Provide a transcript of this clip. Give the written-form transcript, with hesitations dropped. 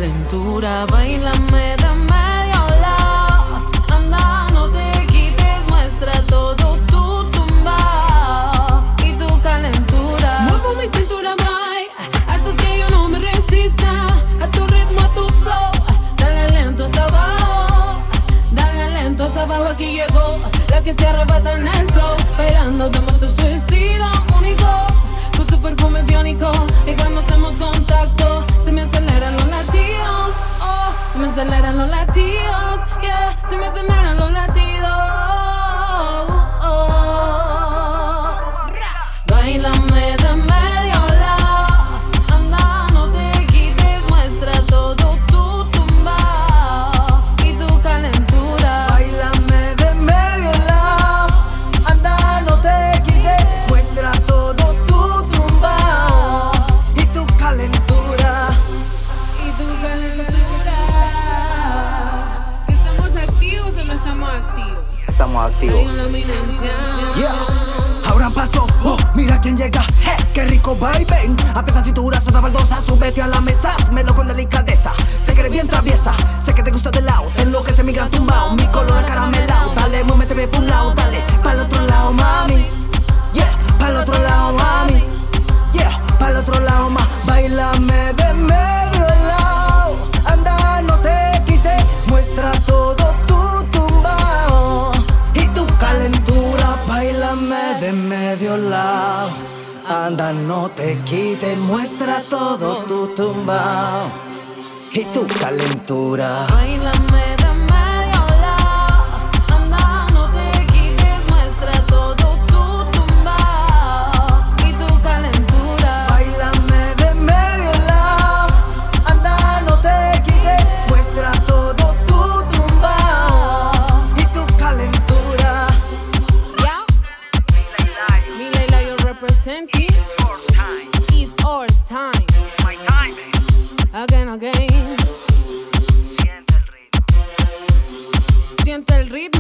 calentura, bailame de medio lado. Anda, no te quites, muestra todo tu tumbao y tu calentura. Muevo mi cintura, boy, haces que yo no me resista. A tu ritmo, a tu flow, dale lento hasta abajo. Dale lento hasta abajo, aquí llegó la que se arrebata en el flow. Bailando demuestra su estilo único, con su perfume biónico. Y cuando hacemos contacto, se me aceleran los latidos. Oh, se me aceleran los latidos. Yeah, se me aceleran los latidos. Oh, bailame de medio lado. Anda, no te quites, muestra todo tu tumbao y tu calentura. Bailame de medio lado. Anda, no te quites, muestra todo tu tumbao y tu calentura. Y tu calentura. ¿Estamos activos o no estamos activos? Estamos activos. Hay una eminencia. Yeah. Ahora paso, oh, mira quién llega, qué rico baile. Aprieta cintura, suelta baldosa, súbete a la mesa, hazmelo con delicadeza. Sé que eres bien traviesa, sé que te gusta de lado, te enloquece mi gran tumbao, mi color acaramelado. Dale, muévete por un lado, dale, pa'l otro lado, mami. Yeah, pa'l otro lado, mami. Yeah, pa'l otro lado, ma. Bailame de medio lado. Anda, no te quites, muestra todo tu tumbao y tu calentura. Bailame de medio lado. Anda, no te quites, muestra todo tu tumbao y tu calentura. Bailame de medio lado. Anda, no te quites, muestra todo tu tumbao y tu calentura. Bailame de medio lado. Anda, no te quites, muestra todo tu tumbao y tu calentura. Yeah. Mila y Layo representing. It's our time. Again, again. Siente el ritmo.